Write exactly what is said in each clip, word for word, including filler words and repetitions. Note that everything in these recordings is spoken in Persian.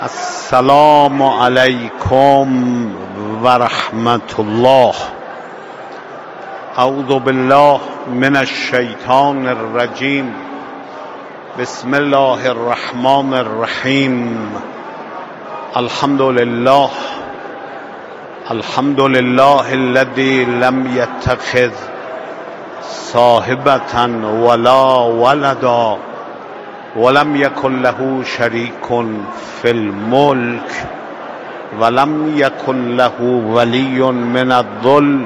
السلام علیکم و رحمت الله. اعوذ بالله من الشیطان الرجیم. بسم الله الرحمن الرحیم. الحمد لله الحمد لله الذي لم يتخذ صاحبة ولا ولدا ولم يكن له شريك في الملك ولم يكن له ولي من الذل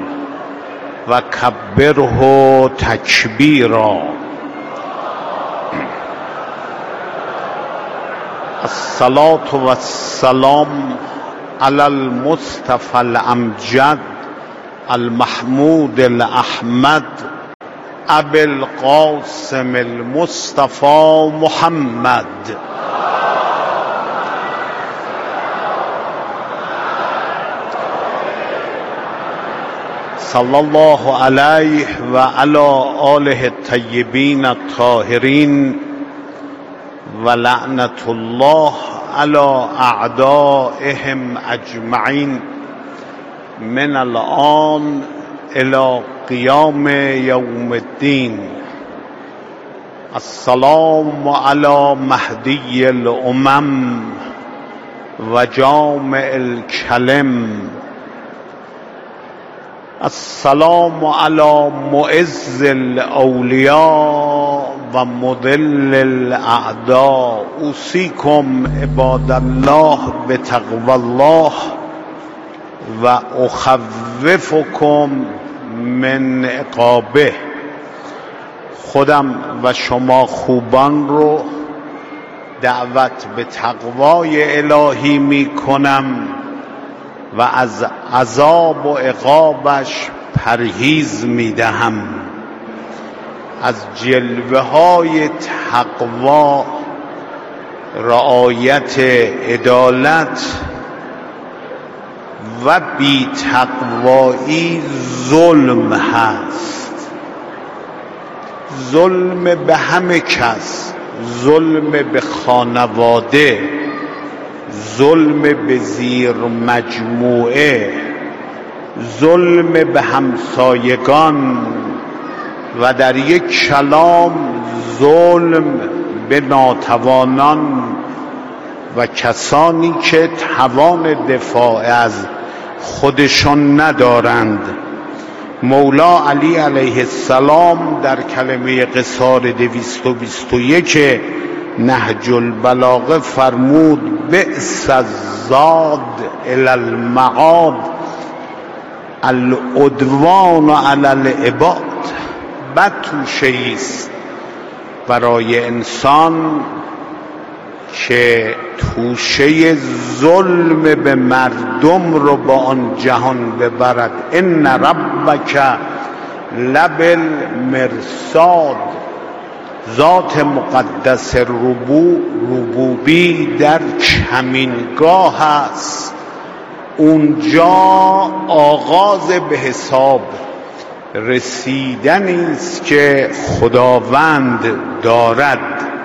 وكبره تكبيرا. الصلاة والسلام على المصطفى الأمجد المحمود الأحمد ابی القاسم المصطفى محمد. صلی الله علیه و علی آله الطیبین الطاهرین و لعنت الله علی اعدائهم اجمعین من الآن الى قیام یوم الدین. السلام علی مهدی الامم و جامع الکلم. السلام علی معز الاولیاء و مذل الاعداء. اوصیکم عباد الله بتقوی الله و اخوفکم من عقابه. خودم و شما خوبان رو دعوت به تقوای الهی می کنم و از عذاب و عقابش پرهیز می دهم. از جلوه های تقوا رعایت عدالت و بی تقوایی ظلم هست. ظلم به همه کس، ظلم به خانواده، ظلم به زیر مجموعه، ظلم به همسایگان و در یک کلام ظلم به ناتوانان و کسانی که توان دفاع از خودشان ندارند. مولا علی علیه السلام در کلمه قصار دویست و بیست و یک نهج البلاغه فرمود بئس الزاد الی المعاد العدوان علی العباد. بد توشه است برای انسان که توشه ظلم به مردم رو با آن جهان ببرد. ان ربک لبالمرصاد. ذات مقدس ربو ربوبی در کمینگاه است. اونجا آغاز به حساب رسیدنی است که خداوند دارد.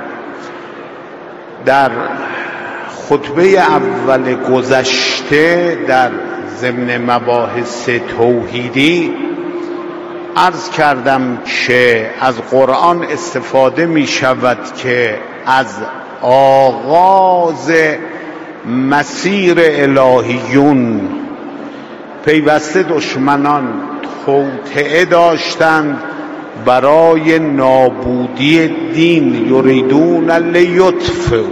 در خطبه اول گذشته در ضمن مباحث توحیدی عرض کردم که از قرآن استفاده می شود که از آغاز مسیر الهیون پیوسته دشمنان توطئه داشتند برای نابودی دین. یریدون لیطفئوا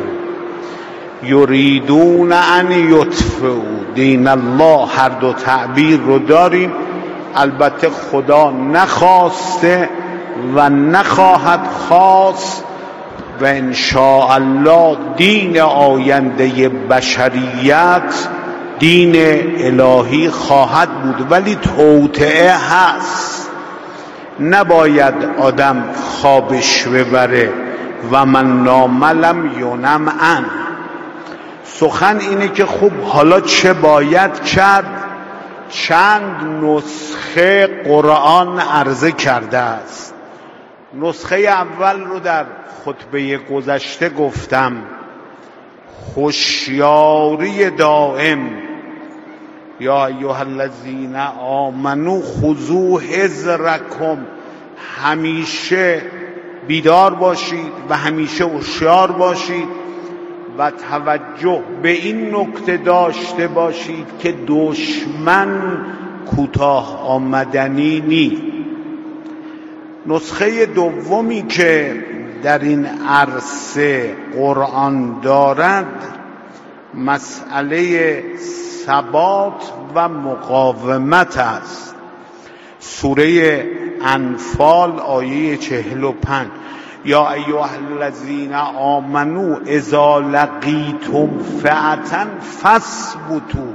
یریدون ان یطفئوا دین الله. هر دو تعبیر رو داریم. البته خدا نخواسته و نخواهد خواست و ان شاء الله دین آینده بشریت دین الهی خواهد بود، ولی توطئه هست. نباید آدم خوابش ببره و من نام لم ینم عن. سخن اینه که خب حالا چه باید کرد؟ چند نسخه قرآن عرضه کرده است. نسخه اول رو در خطبه گذشته گفتم. هوشیاری دائم. یا ایها الذین آمنوا خذوا حذرکم، همیشه بیدار باشید و همیشه هوشیار باشید و توجه به این نکته داشته باشید که دشمن کوتاه آمدنی نی. نسخه دومی که در این عرصه قرآن دارد مسئله ثبات و مقاومت است. سوره انفال آیه چهل و پنج: یا ایها الذین آمنوا اذا لقیتم فئة فاثبتوا،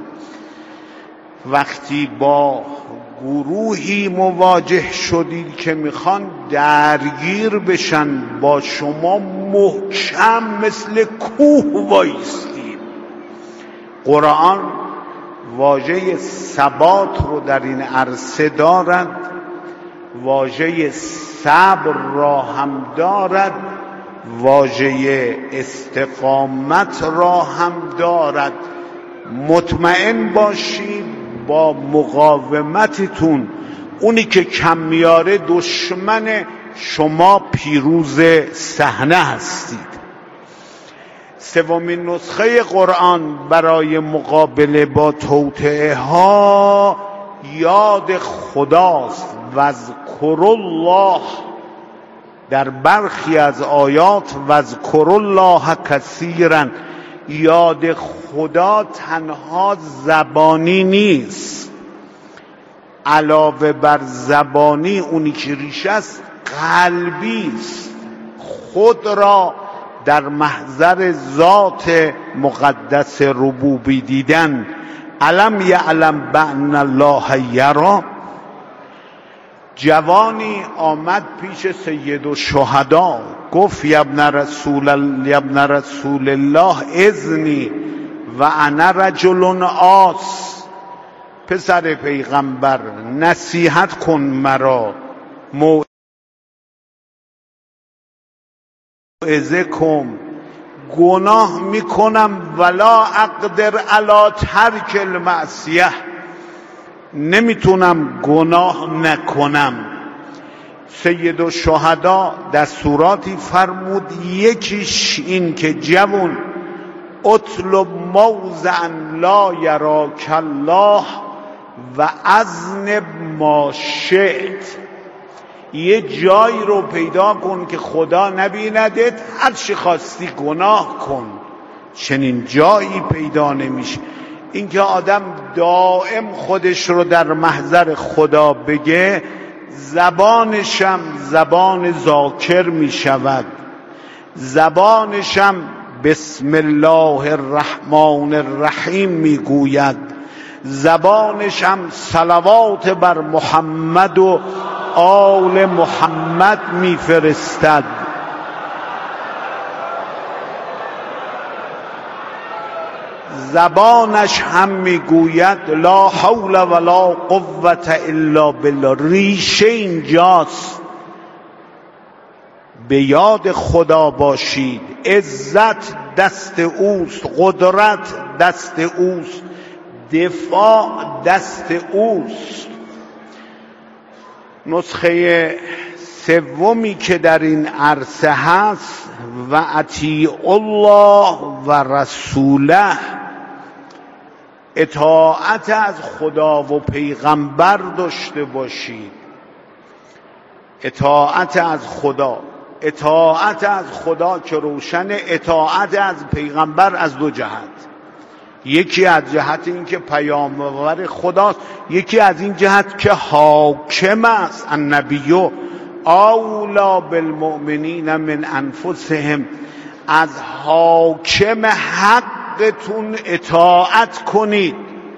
وقتی با گروهی مواجه شدید که میخوان درگیر بشن با شما، محکم مثل کوه وایسید. قرآن واژه ثبات رو در این عرصه دارد، واژه صبر را هم دارد، واژه استقامت را هم دارد. مطمئن باشید با مقاومتتون اونی که کم میاره دشمن شما پیروز صحنه هستید. سومین نسخه قرآن برای مقابله با توطئه ها یاد خداست. واذکروا الله، در برخی از آیات واذکروا الله کثیرا. یاد خدا تنها زبانی نیست، علاوه بر زبانی اونی که ریشه است قلبی است. خود را در محضر ذات مقدس ربوبی دیدن. الم یعلم بأن الله یری. جوانی آمد پیش سید الشهدا، گفت یا ابن رسول یا ابن رسول الله اذنی و انا رجل عاص. پسر پیغمبر نصیحت کن مرا، موعظه کن، گناه میکنم ولا اقدر علی ترک المعصیه، نمیتونم گناه نکنم. سید الشهدا دستوراتی فرمود، یکیش این که جوان اطلب موضعا لا یراک الله و اذنب ما شئت. یه جایی رو پیدا کن که خدا نبیندت، هر چی خواستی گناه کن. چنین جایی پیدا نمیشه. اینکه آدم دائم خودش رو در محضر خدا بگه، زبانشم زبان ذاکر می شود، زبانشم بسم الله الرحمن الرحیم می گوید، زبانشم صلوات بر محمد و آل محمد می فرستد. زبانش هم میگوید لا حول ولا قوة الا بالله. ریشه اینجاست. به یاد خدا باشید. عزت دست اوست، قدرت دست اوست، دفاع دست اوست. نسخه سومی که در این عرصه هست و اطیعوا الله و رسوله، اطاعت از خدا و پیغمبر داشته باشید. اطاعت از خدا، اطاعت از خدا که روشن، اطاعت از پیغمبر از دو جهت. یکی از جهت این که پیامبر خداست، یکی از این جهت که حاکم است. النبی اولی بالمؤمنین من انفسهم. از حاکم حقتون اطاعت کنید.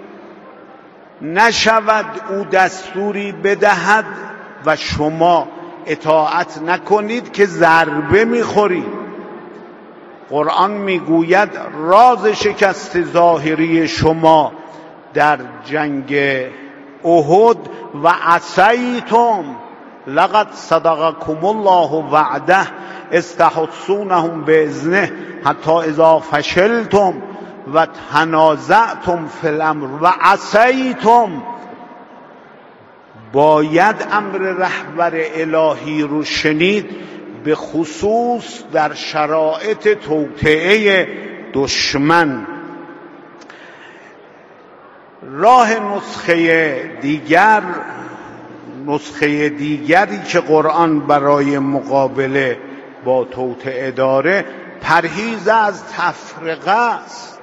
نشود او دستوری بدهد و شما اطاعت نکنید که ضربه میخورید. قرآن میگوید راز شکست ظاهری شما در جنگ احد و عصیتم لقد صدقکم الله وعده استحسونهم باذنه حتی اذا فشلتم و تنازعتم فی الامر و عصیتم. باید امر رهبر الهی رو شنید، به خصوص در شرایط توطئه دشمن. راه نسخه دیگر، نسخه دیگری که قرآن برای مقابله با توطئه داره، پرهیز از تفرقه است.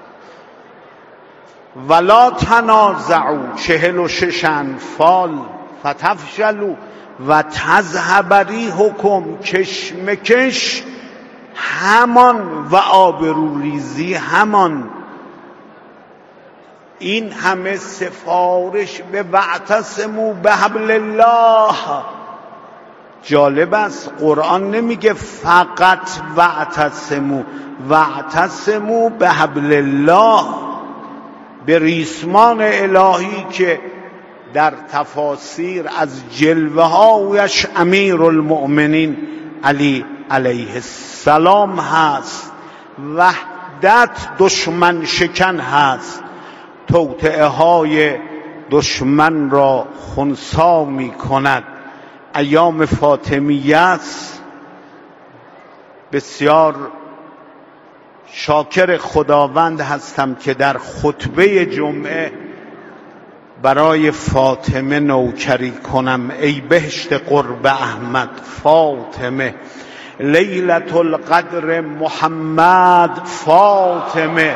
ولا تنازعوا، چهل و شش انفال، فتفشلوا و تذهب ریحکم، کشمکش همان و آبروریزی همان. این همه سفارش به واعتصموا بحبل الله. جالب است قرآن نمیگه فقط واعتصموا، واعتصموا بحبل الله، به ریسمان الهی که در تفاسیر از جلوه هایش امیر المؤمنین علی علیه السلام هست. وحدت دشمن شکن هست، توطئه های دشمن را خنثی می کند. ایام فاطمیه است. بسیار شاکر خداوند هستم که در خطبه جمعه برای فاطمه نوکری کنم. ای بهشت قرب احمد فاطمه، لیلة القدر محمد فاطمه.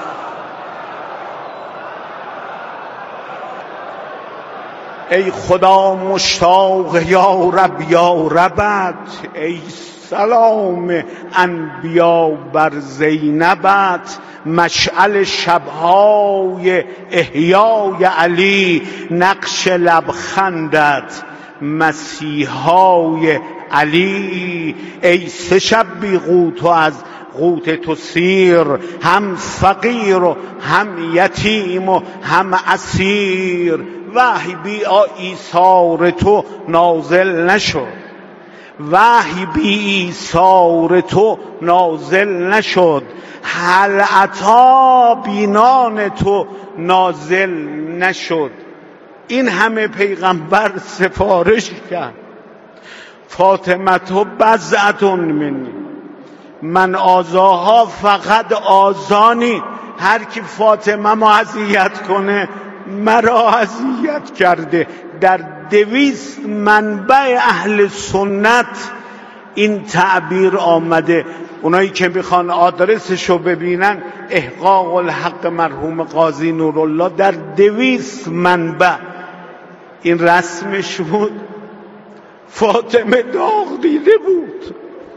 ای خدا مشتاق یا رب یا ربت، ای سلام انبیا بر زینبت، مشعل شبهای احیای علی، نقش لبخندت مسیحای علی. ای سه شب بی قوت و از قوت تو سیر، هم فقیر و هم یتیم و هم اسیر. وحی بی ایثار تو نازل نشد، وحی بی ایثار تو نازل نشد، هل عطا بینان تو نازل نشد. این همه پیغمبر سفارش کرد. فاطمه تو بضعتون منی، من آزاها فقط آزانی. هر کی فاطمه ما اذیت کنه مرا اذیت کرده. در دویست منبع اهل سنت این تعبیر آمده. اونایی که میخوان آدرسشو ببینن، احقاق الحق مرحوم قاضی نورالله در دویست منبع این رسمش بود. فاطمه داغ دیده بود.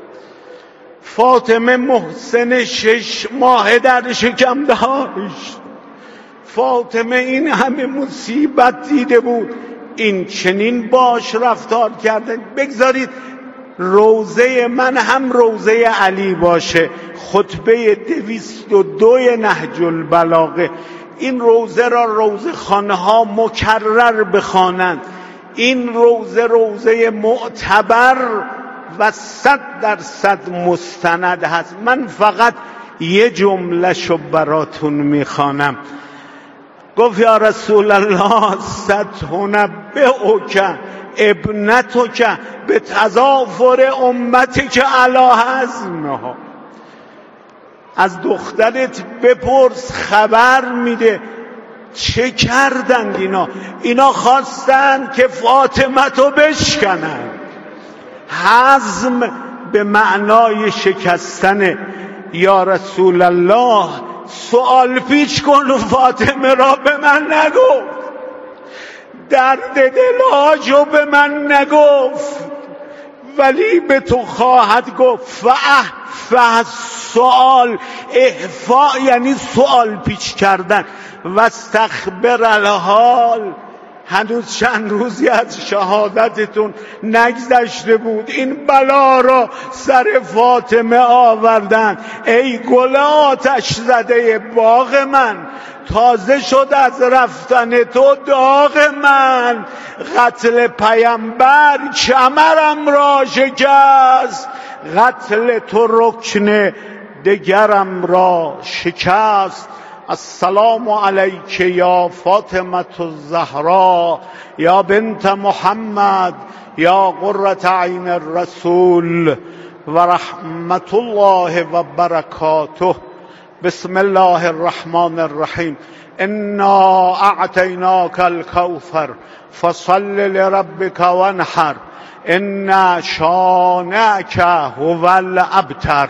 فاطمه محسن شش ماه در شکم داشت. فاطمه این همه مصیبت دیده بود. این چنین باش رفتار کردن. بگذارید روزه من هم روزه علی باشه. خطبه دویست و دو نهج البلاغه. این روزه را روزه خانه ها مکرر بخوانند. این روزه روزه معتبر و صد درصد مستند هست. من فقط یه جمله شو براتون میخوانم. گفت یا رسول الله ستنبئک ابنتک به تضافر امتک علی حزمها. از دخترت بپرس، خبر میده چه کردند اینا. اینا خواستن که فاطمه تو بشکنن. حزم به معنای شکستن. یا رسول الله سوال پیچ کن و فاطمه را به من نگفت، درد دلاجو به من نگفت، ولی به تو خواهد گفت. فاحفظ سوال، احفاء یعنی سوال پیچ کردن. و استخبر الحال، هنوز چند روزی از شهادتتون نگذشته بود، این بلا را سر فاطمه آوردن. ای گل آتش زده باغ من، تازه شد از رفتن تو داغ من. قتل پیامبر کمرم را شکست، قتل تو رکن دگرم را شکست. السلام علیک یا فاطمه الزهرا یا بنت محمد یا قرة عین الرسول و رحمت الله و برکاته. بسم الله الرحمن الرحیم. انا اعطیناک الکوثر فصل لربک وانحر ان شانئک هو الابتر.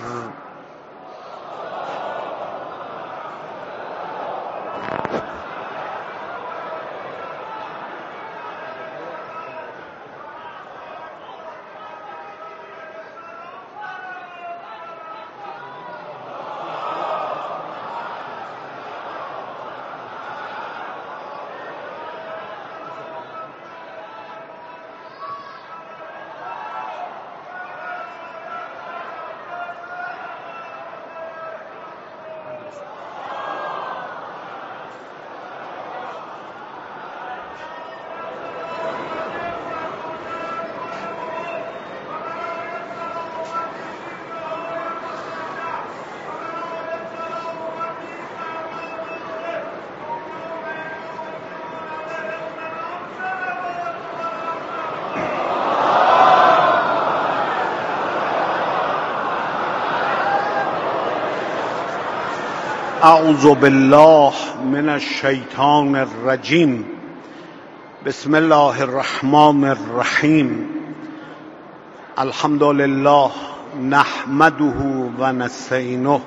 اعوذ بالله من الشیطان الرجیم. بسم الله الرحمن الرحیم. الحمد لله نحمده و نستعینه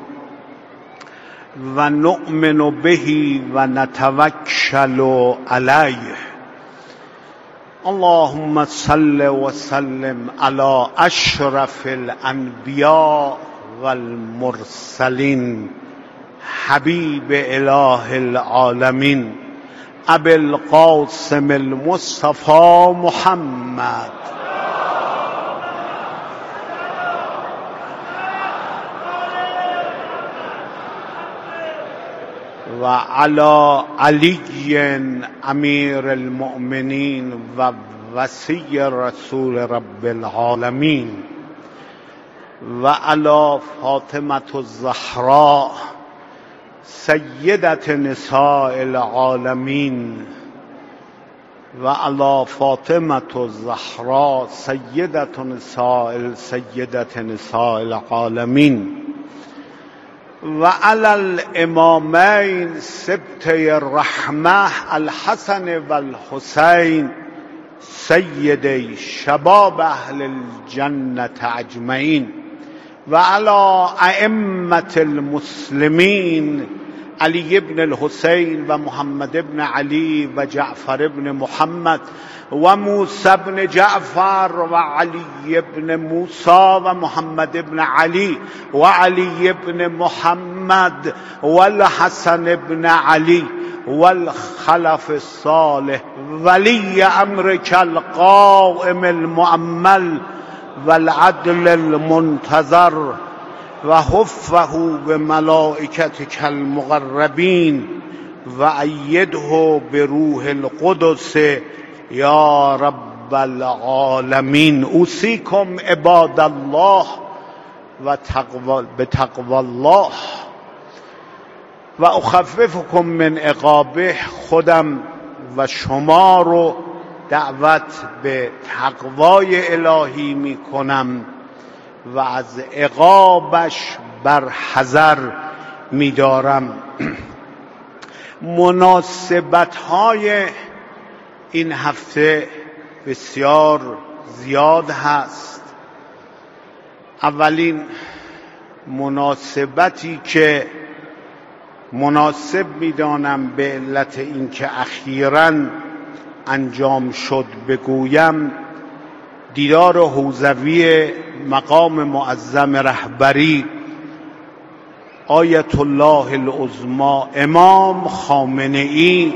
و نؤمن به و نتوکل علیه. اللهم صل و سلم علی اشرف الانبیاء والمرسلین حبیب اله العالمین ابی القاسم المصطفى محمد و علی علی امیر المؤمنین و وصی رسول رب العالمین و علی فاطمه الزهرا سیدت نساء العالمین و علی فاطمه الزهرا سیدت نساء سیدت نساء العالمین و علی الامامین سبطی الرحمه الحسن و الحسین سیدی شباب اهل الجنة اجمعین و علی ائمة المسلمین علی ابن الحسین و محمد ابن علی و جعفر ابن محمد و موسی ابن جعفر و علی ابن موسی و محمد ابن علی و علی ابن محمد و الحسن ابن علی والخلف الصالح ولی امرک القائم المؤمل والعدل المنتظر و حفه بملائکتک المقربین و ایده بروح القدس یا رب العالمین. اوصیکم عباد الله و بتقوی الله و اخففکم من عقابه. خودم و شما رو دعوت به تقوای الهی می کنم و از عقابش برحذر می دارم. مناسبت های این هفته بسیار زیاد هست. اولین مناسبتی که مناسب می‌دانم به علت اینکه اخیراً انجام شد بگویم، دیدار حوزوی مقام معظم رهبری آیت الله العظمی امام خامنه‌ای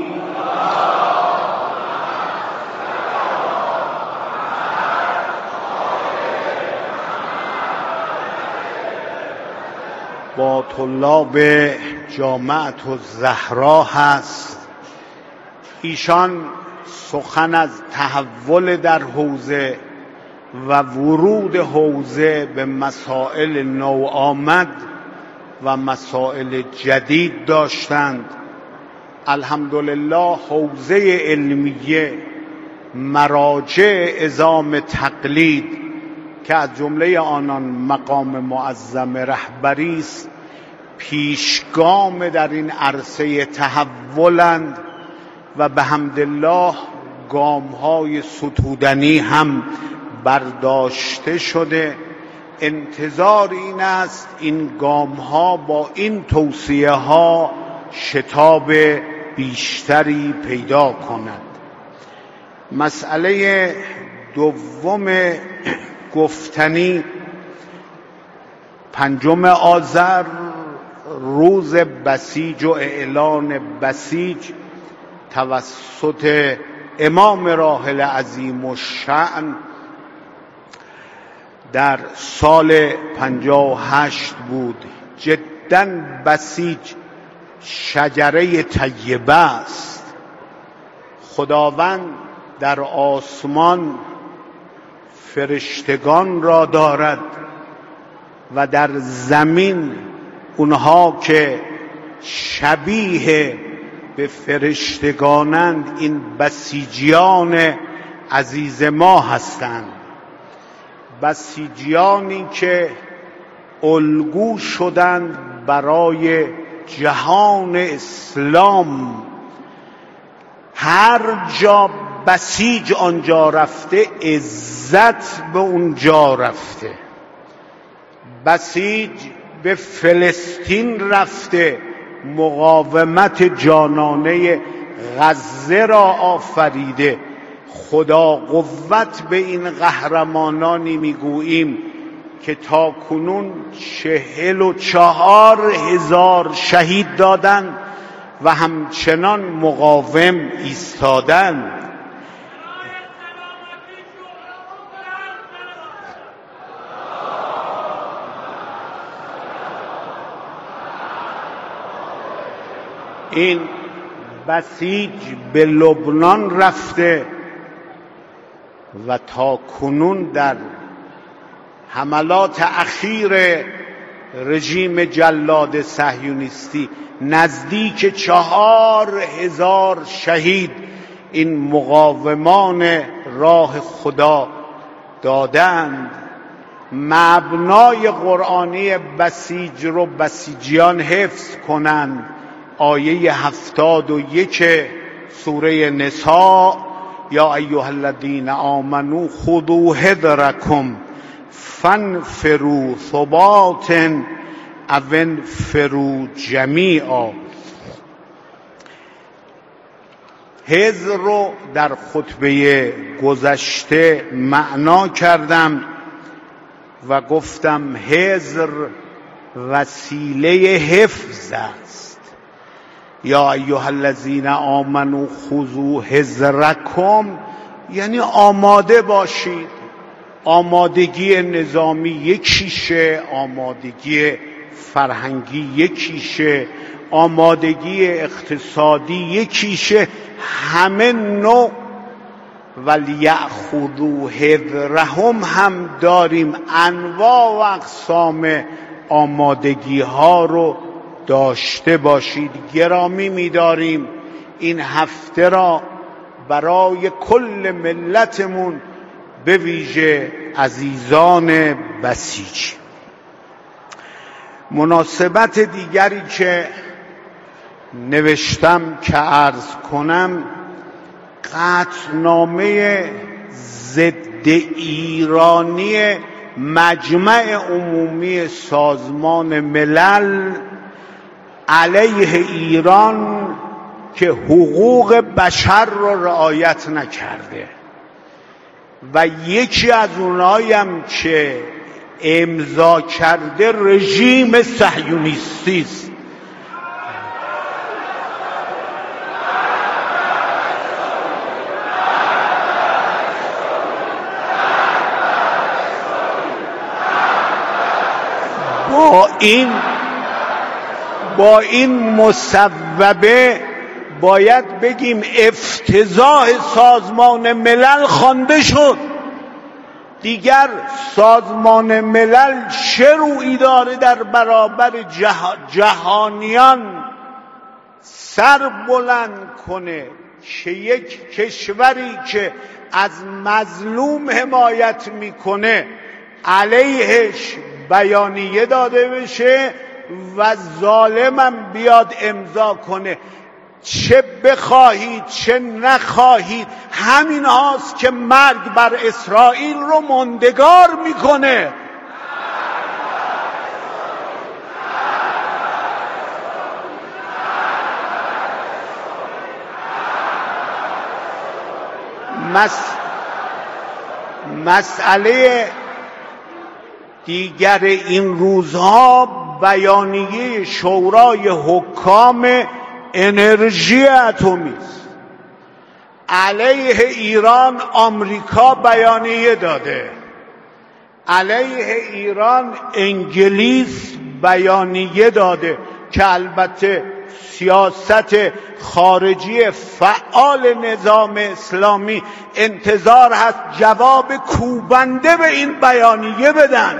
با طلاب جامعة الزهرا هست. ایشان سخن از تحول در حوزه و ورود حوزه به مسائل نو آمد و مسائل جدید داشتند. الحمدلله حوزه علمیه مراجع عظام تقلید که از جمله آنان مقام معظم رهبری است پیشگام در این عرصه تحولند و به حمدالله گام‌های ستودنی هم برداشته شده. انتظار این است این گام‌ها با این توصیه ها شتاب بیشتری پیدا کند. مسئله دوم گفتنی پنجم آذر روز بسیج و اعلان بسیج توسط امام راحل عظیم الشأن در سال پنجاه و هشت بود. جداً بسیج شجره طیبه است. خداوند در آسمان فرشتگان را دارد و در زمین اونها که شبیه به فرشتگانند این بسیجیان عزیز ما هستند. بسیجیانی که الگو شدند برای جهان اسلام. هر جا بسیج آنجا رفته عزت به اونجا رفته. بسیج به فلسطین رفته مقاومت جانانه غزه را آفریده. خدا قوت به این قهرمانانی میگوییم که تا کنون چهل و چهار هزار شهید دادند و همچنان مقاوم ایستادند. این بسیج به لبنان رفته و تا کنون در حملات اخیر رژیم جلاد صهیونیستی نزدیک چهار هزار شهید این مقاومان راه خدا دادند. مبنای قرآنی بسیج رو بسیجیان حفظ کنند. آیه هفتاد و یک سوره نساء یا ایها الذین آمنوا خذوا حذرکم فانفروا ثبات او انفروا جمیعا. حذر رو در خطبه گذشته معنا کردم و گفتم حذر وسیله حفظ است. یا ایها الذین آمنوا خذوا حذرکم یعنی آماده باشید. آمادگی نظامی یکیشه، آمادگی فرهنگی یکیشه، آمادگی اقتصادی یکیشه، همه نوع. ولیأخذوا حذرهم هم داریم. انواع و اقسام آمادگی ها رو داشته باشید. گرامی می‌داریم این هفته را برای کل ملتمون به ویژه عزیزان بسیج. مناسبت دیگری که نوشتم که عرض کنم قطعنامه ضد ایرانی مجمع عمومی سازمان ملل علیه ایران که حقوق بشر را رعایت نکرده و یکی از اونهایم که امضا کرده رژیم صهیونیستی است. با این با این مصوبه باید بگیم افتضاح سازمان ملل خوانده شد. دیگر سازمان ملل چه رویی داره در برابر جه... جهانیان سر بلند کنه که یک کشوری که از مظلوم حمایت میکنه علیهش بیانیه داده بشه و ظالمم بیاد امضا کنه. چه بخواهید چه نخواهید همین هاست که مرگ بر اسرائیل رو ماندگار میکنه. مس... مسئله دیگر این روزها بیانیه شورای حکام انرژی اتمی است. علیه ایران آمریکا بیانیه داده، علیه ایران انگلیس بیانیه داده که البته سیاست خارجی فعال نظام اسلامی انتظار هست جواب کوبنده به این بیانیه بدن.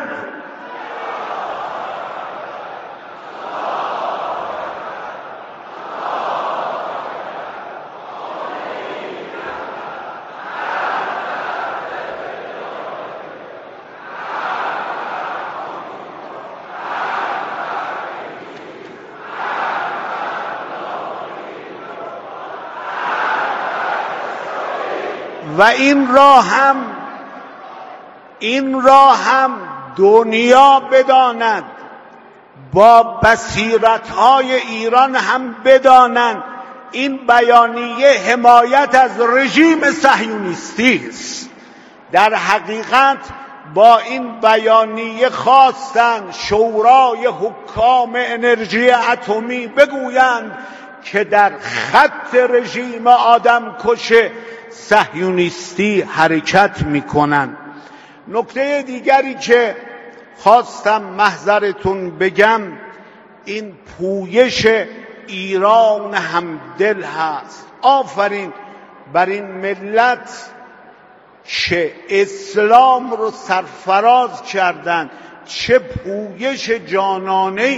و این را هم این را هم دنیا بداند، با بصیرت‌های ایران هم بدانند این بیانیه حمایت از رژیم صهیونیستی است. در حقیقت با این بیانیه خواستند شورای حکام انرژی اتمی بگویند که در خط رژیم آدمکش صهیونیستی حرکت میکنن. نکته دیگری که خواستم محضرتون بگم این پویش ایران همدل هست. آفرین بر این ملت که اسلام رو سرفراز کردن، چه پویش جانانه‌ای.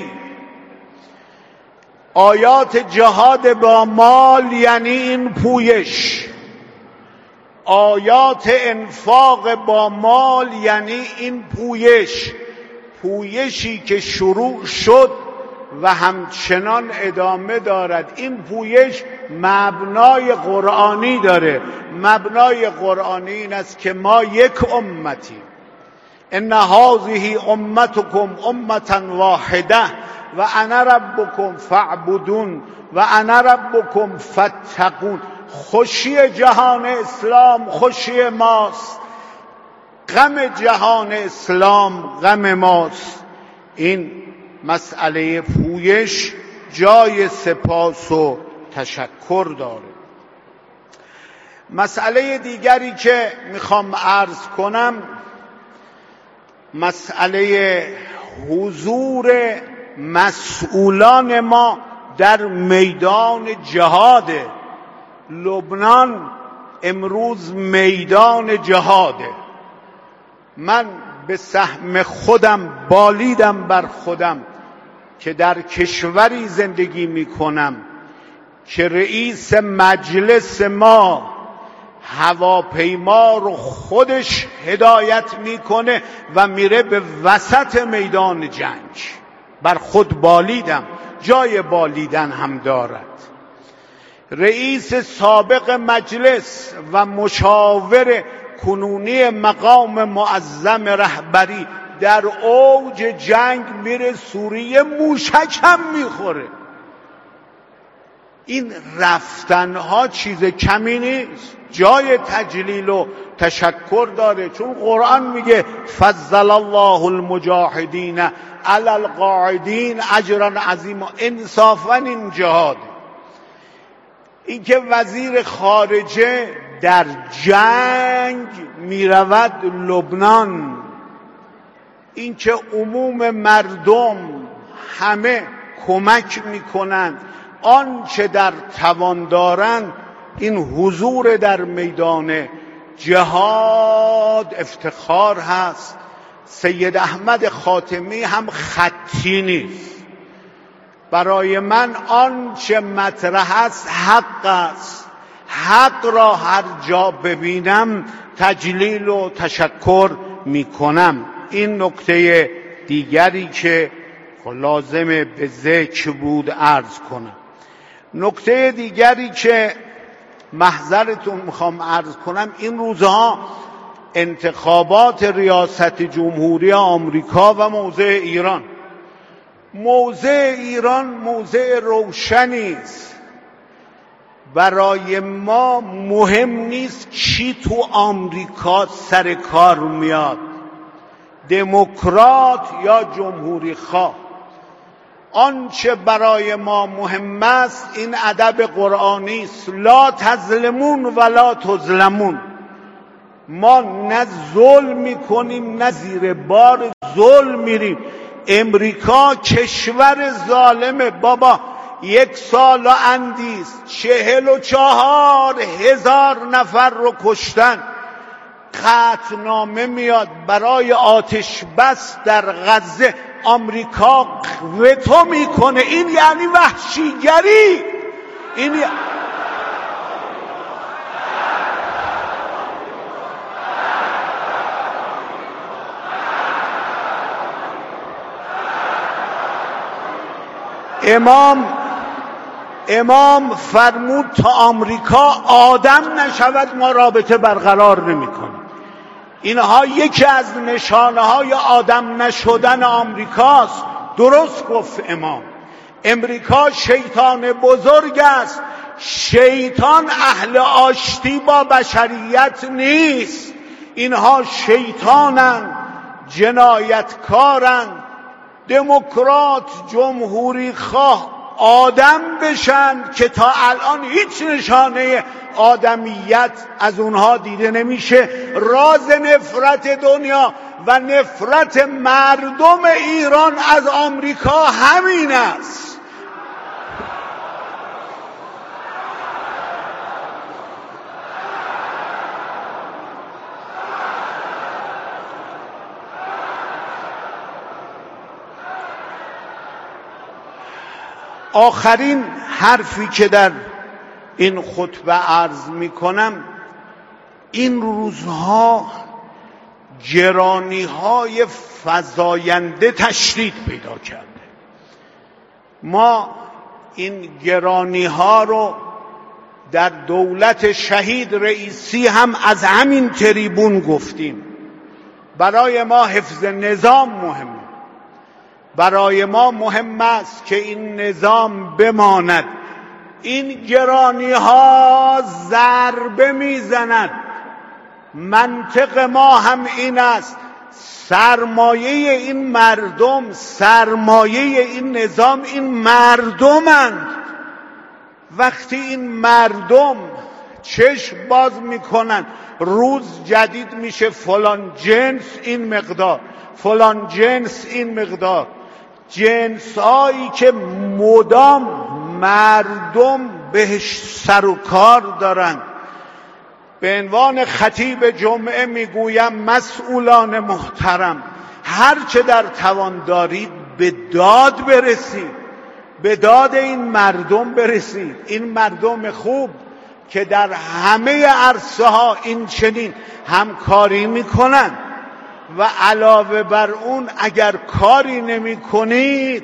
آیات جهاد با مال یعنی این پویش، آیات انفاق با مال یعنی این پویش، پویشی که شروع شد و همچنان ادامه دارد. این پویش مبنای قرآنی داره. مبنای قرآنی این است که ما یک امتیم، ان هذه امتکم امة واحده و انا ربکم فاعبدون و انا ربکم فاتقون. خوشی جهان اسلام خوشی ماست، غم جهان اسلام غم ماست. این مسئله پویش جای سپاس و تشکر داره. مسئله دیگری که میخوام عرض کنم مسئله حضور مسئولان ما در میدان جهاده. لبنان امروز میدان جهاده. من به سهم خودم بالیدم بر خودم که در کشوری زندگی میکنم که رئیس مجلس ما هواپیما رو خودش هدایت میکنه و میره به وسط میدان جنگ. بر خود بالیدم، جای بالیدن هم دارد. رئیس سابق مجلس و مشاور کنونی مقام معظم رهبری در اوج جنگ میره سوریه، موشک هم میخوره. این رفتنها چیز کمی نیست، جای تجلیل و تشکر داره، چون قرآن میگه فضل الله المجاهدین علی القاعدین اجرا عظیما. انصافا این جهاد. این که وزیر خارجه در جنگ میرود لبنان، این که عموم مردم همه کمک میکنند، آنچه در توان دارند این حضور در میدان جهاد افتخار هست. سید احمد خاتمی هم خطی نیست. برای من آنچه مطرح است حق است. حق را هر جا ببینم تجلیل و تشکر می کنم. این نکته دیگری که لازمه به ذکر بود عرض کنم. نکته دیگری که محضرتون میخوام عرض کنم، این روزها انتخابات ریاست جمهوری آمریکا و موضع ایران. موضع ایران موضع روشنی است. برای ما مهم نیست کی تو آمریکا سر کار میاد، دموکرات یا جمهوری خواه. آنچه برای ما مهم است این ادب قرآنی است: لا تظلمون ولا تظلمون. ما نه ظلم میکنیم نه زیر بار ظلم میریم. امریکا کشور ظالمه بابا. یک سال و اندیست چهل و چهار هزار نفر رو کشتن. قطعنامه میاد برای آتش بس در غزه، آمریکا وتو میکنه. این یعنی وحشیگری. این ی... امام امام فرمود تا آمریکا آدم نشود ما رابطه برقرار نمی کنیم. اینها یکی از نشانه های آدم نشدن آمریکاست. درست گفت امام. امریکا شیطان بزرگ است. شیطان اهل آشتی با بشریت نیست. اینها شیطانند، جنایتکارند. دموکرات، جمهوری خواه آدم بشن که تا الان هیچ نشانه آدمیت از اونها دیده نمیشه. راز نفرت دنیا و نفرت مردم ایران از آمریکا همین است. آخرین حرفی که در این خطبه عرض می کنم، این روزها گرانی های فزاینده تشدید پیدا کرده. ما این گرانی ها رو در دولت شهید رئیسی هم از همین تریبون گفتیم. برای ما حفظ نظام مهمه. برای ما مهم است که این نظام بماند. این گرانی ها ضربه میزند. منطق ما هم این است: سرمایه این مردم، سرمایه این نظام این مردمند. وقتی این مردم چشم باز میکنن، روز جدید میشه فلان جنس این مقدار، فلان جنس این مقدار، جنس هایی که مدام مردم بهش سر و کار دارن. به عنوان خطیب جمعه میگویم مسئولان محترم، هر چه در توان دارید به داد برسید، به داد این مردم برسید. این مردم خوب که در همه عرصه ها این چنین همکاری میکنن و علاوه بر اون اگر کاری نمی کنید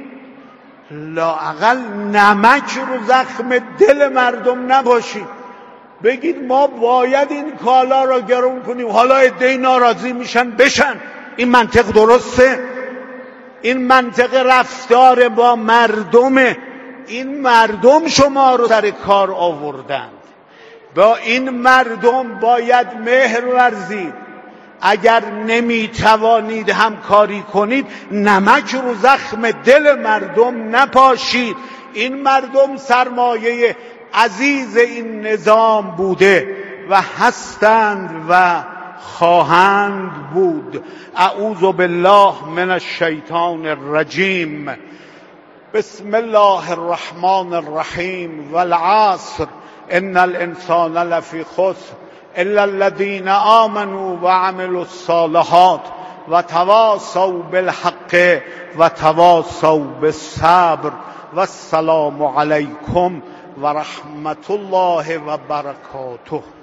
لااقل نمک رو زخم دل مردم نباشید. بگید ما باید این کالا را گرون کنیم، حالا عده‌ای ناراضی میشن بشن. این منطق درسته؟ این منطق رفتار با مردمه. این مردم شما رو سر کار آوردند. با این مردم باید مهر ورزید. اگر نمیتوانید همکاری کنید نمک رو زخم دل مردم نپاشید. این مردم سرمایه عزیز این نظام بوده و هستند و خواهند بود. اعوذ بالله من الشیطان الرجیم. بسم الله الرحمن الرحیم. والعصر ان الانسان لفی خسر الا الذين آمنوا وعملوا الصالحات وتواصوا بالحق وتواصوا بالصبر والسلام علیکم و رحمت الله و برکاته.